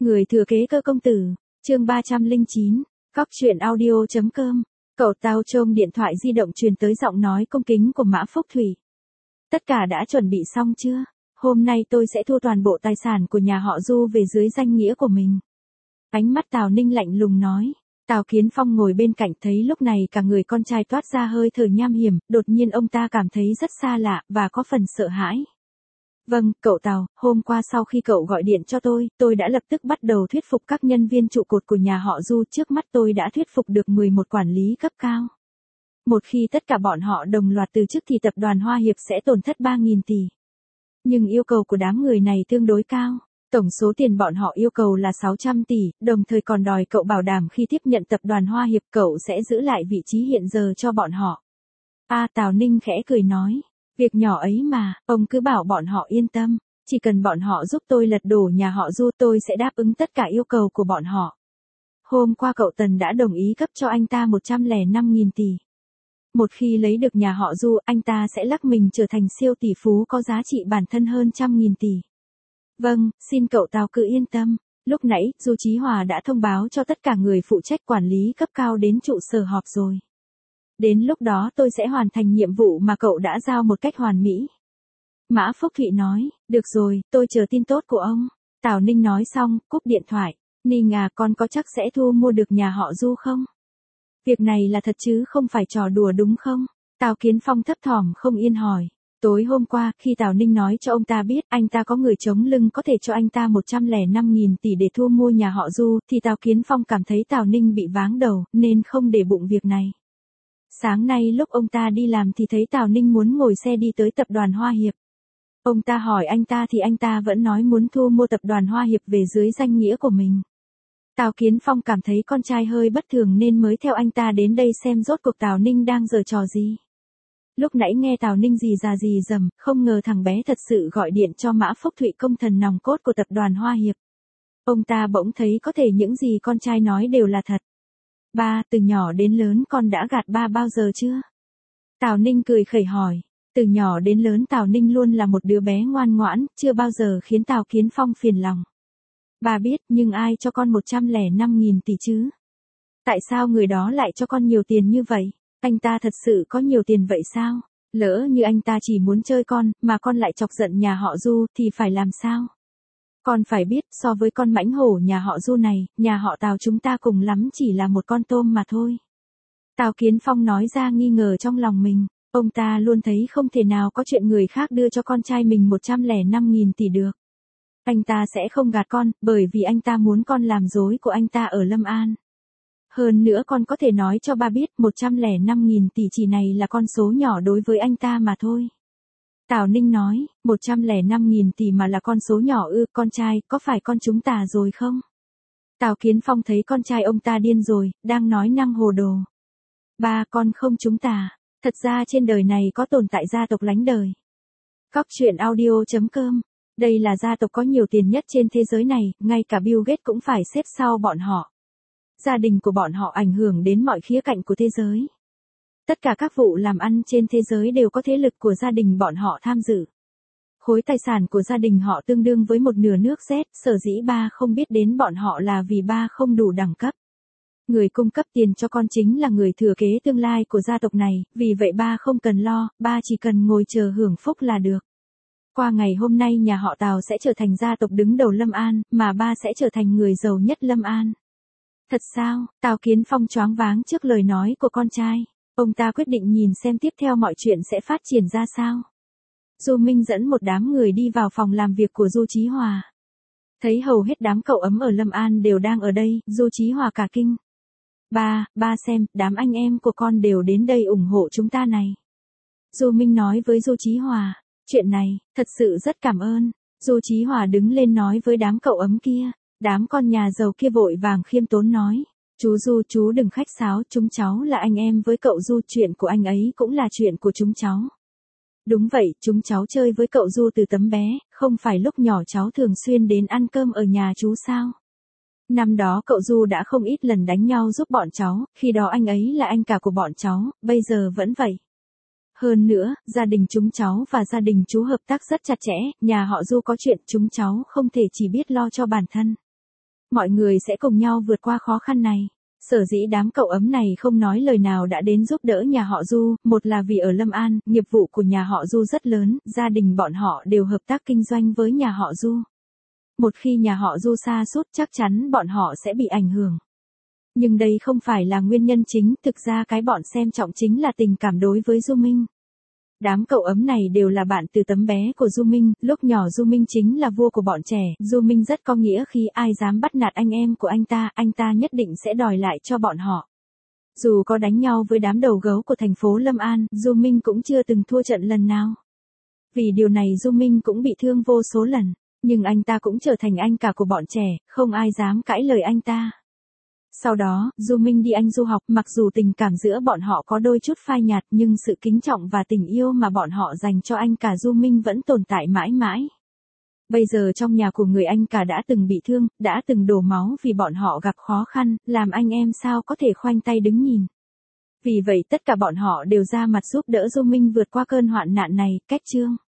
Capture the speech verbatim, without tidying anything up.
Người thừa kế cơ công tử, chương ba trăm lẻ chín, cóc truyện audio.com. Cậu tao trông điện thoại di động truyền tới giọng nói cung kính của Mã Phúc Thủy. Tất cả đã chuẩn bị xong chưa? Hôm nay tôi sẽ thu toàn bộ tài sản của nhà họ Du về dưới danh nghĩa của mình. Ánh mắt Tào Ninh lạnh lùng nói. Tào Kiến Phong ngồi bên cạnh thấy lúc này cả người con trai toát ra hơi thở nham hiểm, đột nhiên ông ta cảm thấy rất xa lạ, và có phần sợ hãi. Vâng, cậu Tào, hôm qua sau khi cậu gọi điện cho tôi, tôi đã lập tức bắt đầu thuyết phục các nhân viên trụ cột của nhà họ Du, trước mắt tôi đã thuyết phục được mười một quản lý cấp cao. Một khi tất cả bọn họ đồng loạt từ chức thì tập đoàn Hoa Hiệp sẽ tổn thất ba nghìn tỷ. Nhưng yêu cầu của đám người này tương đối cao. Tổng số tiền bọn họ yêu cầu là sáu trăm tỷ, đồng thời còn đòi cậu bảo đảm khi tiếp nhận tập đoàn Hoa Hiệp cậu sẽ giữ lại vị trí hiện giờ cho bọn họ. A à, Tào Ninh khẽ cười nói. Việc nhỏ ấy mà, ông cứ bảo bọn họ yên tâm, chỉ cần bọn họ giúp tôi lật đổ nhà họ Du tôi sẽ đáp ứng tất cả yêu cầu của bọn họ. Hôm qua cậu Tần đã đồng ý cấp cho anh ta một trăm lẻ năm nghìn tỷ. Một khi lấy được nhà họ Du, anh ta sẽ lắc mình trở thành siêu tỷ phú có giá trị bản thân hơn trăm nghìn tỷ. Vâng, xin cậu Tào cứ yên tâm. Lúc nãy, Du Chí Hòa đã thông báo cho tất cả người phụ trách quản lý cấp cao đến trụ sở họp rồi. Đến lúc đó tôi sẽ hoàn thành nhiệm vụ mà cậu đã giao một cách hoàn mỹ. Mã Phúc Thụy nói, được rồi, tôi chờ tin tốt của ông. Tào Ninh nói xong, cúp điện thoại. Ninh à, con có chắc sẽ thu mua được nhà họ Du không? Việc này là thật chứ không phải trò đùa đúng không? Tào Kiến Phong thấp thỏm không yên hỏi. Tối hôm qua, khi Tào Ninh nói cho ông ta biết anh ta có người chống lưng có thể cho anh ta một trăm lẻ năm nghìn tỷ để thu mua nhà họ Du, thì Tào Kiến Phong cảm thấy Tào Ninh bị váng đầu, nên không để bụng việc này. Sáng nay lúc ông ta đi làm thì thấy Tào Ninh muốn ngồi xe đi tới tập đoàn Hoa Hiệp. Ông ta hỏi anh ta thì anh ta vẫn nói muốn thu mua tập đoàn Hoa Hiệp về dưới danh nghĩa của mình. Tào Kiến Phong cảm thấy con trai hơi bất thường nên mới theo anh ta đến đây xem rốt cuộc Tào Ninh đang giở trò gì. Lúc nãy nghe Tào Ninh gì già gì dầm, không ngờ thằng bé thật sự gọi điện cho Mã Phúc Thụy, công thần nòng cốt của tập đoàn Hoa Hiệp. Ông ta bỗng thấy có thể những gì con trai nói đều là thật. Ba, từ nhỏ đến lớn con đã gạt ba bao giờ chưa? Tào Ninh cười khẩy hỏi. Từ nhỏ đến lớn Tào Ninh luôn là một đứa bé ngoan ngoãn, chưa bao giờ khiến Tào Kiến Phong phiền lòng. Ba biết, nhưng ai cho con một trăm lẻ năm nghìn tỷ chứ? Tại sao người đó lại cho con nhiều tiền như vậy? Anh ta thật sự có nhiều tiền vậy sao? Lỡ như anh ta chỉ muốn chơi con, mà con lại chọc giận nhà họ Du, thì phải làm sao? Con phải biết, so với con mãnh hổ nhà họ Du này, nhà họ Tào chúng ta cùng lắm chỉ là một con tôm mà thôi. Tào Kiến Phong nói ra nghi ngờ trong lòng mình, ông ta luôn thấy không thể nào có chuyện người khác đưa cho con trai mình một trăm lẻ năm nghìn tỷ được. Anh ta sẽ không gạt con, bởi vì anh ta muốn con làm dối của anh ta ở Lâm An. Hơn nữa con có thể nói cho ba biết một trăm lẻ năm nghìn tỷ chỉ này là con số nhỏ đối với anh ta mà thôi. Tào Ninh nói, một trăm lẻ năm nghìn tỷ mà là con số nhỏ ư? Con trai, có phải con chúng ta rồi không? Tào Kiến Phong thấy con trai ông ta điên rồi, đang nói năng hồ đồ. Ba, con không chúng ta. Thật ra trên đời này có tồn tại gia tộc lánh đời. Cóc truyện audio.com. Đây là gia tộc có nhiều tiền nhất trên thế giới này, ngay cả Bill Gates cũng phải xếp sau bọn họ. Gia đình của bọn họ ảnh hưởng đến mọi khía cạnh của thế giới. Tất cả các vụ làm ăn trên thế giới đều có thế lực của gia đình bọn họ tham dự. Khối tài sản của gia đình họ tương đương với một nửa nước Z, sở dĩ ba không biết đến bọn họ là vì ba không đủ đẳng cấp. Người cung cấp tiền cho con chính là người thừa kế tương lai của gia tộc này, vì vậy ba không cần lo, ba chỉ cần ngồi chờ hưởng phúc là được. Qua ngày hôm nay nhà họ Tào sẽ trở thành gia tộc đứng đầu Lâm An, mà ba sẽ trở thành người giàu nhất Lâm An. Thật sao? Tào Kiến Phong choáng váng trước lời nói của con trai. Ông ta quyết định nhìn xem tiếp theo mọi chuyện sẽ phát triển ra sao. Du Minh dẫn một đám người đi vào phòng làm việc của Du Chí Hòa. Thấy hầu hết đám cậu ấm ở Lâm An đều đang ở đây, Du Chí Hòa cả kinh. Ba, ba xem, đám anh em của con đều đến đây ủng hộ chúng ta này. Du Minh nói với Du Chí Hòa, chuyện này, thật sự rất cảm ơn. Du Chí Hòa đứng lên nói với đám cậu ấm kia. Đám con nhà giàu kia vội vàng khiêm tốn nói. Chú Du, chú đừng khách sáo, chúng cháu là anh em với cậu Du, chuyện của anh ấy cũng là chuyện của chúng cháu. Đúng vậy, chúng cháu chơi với cậu Du từ tấm bé, không phải lúc nhỏ cháu thường xuyên đến ăn cơm ở nhà chú sao? Năm đó cậu Du đã không ít lần đánh nhau giúp bọn cháu, khi đó anh ấy là anh cả của bọn cháu, bây giờ vẫn vậy. Hơn nữa, gia đình chúng cháu và gia đình chú hợp tác rất chặt chẽ, nhà họ Du có chuyện chúng cháu không thể chỉ biết lo cho bản thân. Mọi người sẽ cùng nhau vượt qua khó khăn này. Sở dĩ đám cậu ấm này không nói lời nào đã đến giúp đỡ nhà họ Du, một là vì ở Lâm An, nghiệp vụ của nhà họ Du rất lớn, gia đình bọn họ đều hợp tác kinh doanh với nhà họ Du. Một khi nhà họ Du sa sút chắc chắn bọn họ sẽ bị ảnh hưởng. Nhưng đây không phải là nguyên nhân chính, thực ra cái bọn xem trọng chính là tình cảm đối với Du Minh. Đám cậu ấm này đều là bạn từ tấm bé của Du Minh, lúc nhỏ Du Minh chính là vua của bọn trẻ, Du Minh rất có nghĩa khi ai dám bắt nạt anh em của anh ta, anh ta nhất định sẽ đòi lại cho bọn họ. Dù có đánh nhau với đám đầu gấu của thành phố Lâm An, Du Minh cũng chưa từng thua trận lần nào. Vì điều này Du Minh cũng bị thương vô số lần, nhưng anh ta cũng trở thành anh cả của bọn trẻ, không ai dám cãi lời anh ta. Sau đó, Du Minh đi Anh du học, mặc dù tình cảm giữa bọn họ có đôi chút phai nhạt nhưng sự kính trọng và tình yêu mà bọn họ dành cho anh cả Du Minh vẫn tồn tại mãi mãi. Bây giờ trong nhà của người anh cả đã từng bị thương, đã từng đổ máu vì bọn họ gặp khó khăn, làm anh em sao có thể khoanh tay đứng nhìn. Vì vậy tất cả bọn họ đều ra mặt giúp đỡ Du Minh vượt qua cơn hoạn nạn này, cách chương.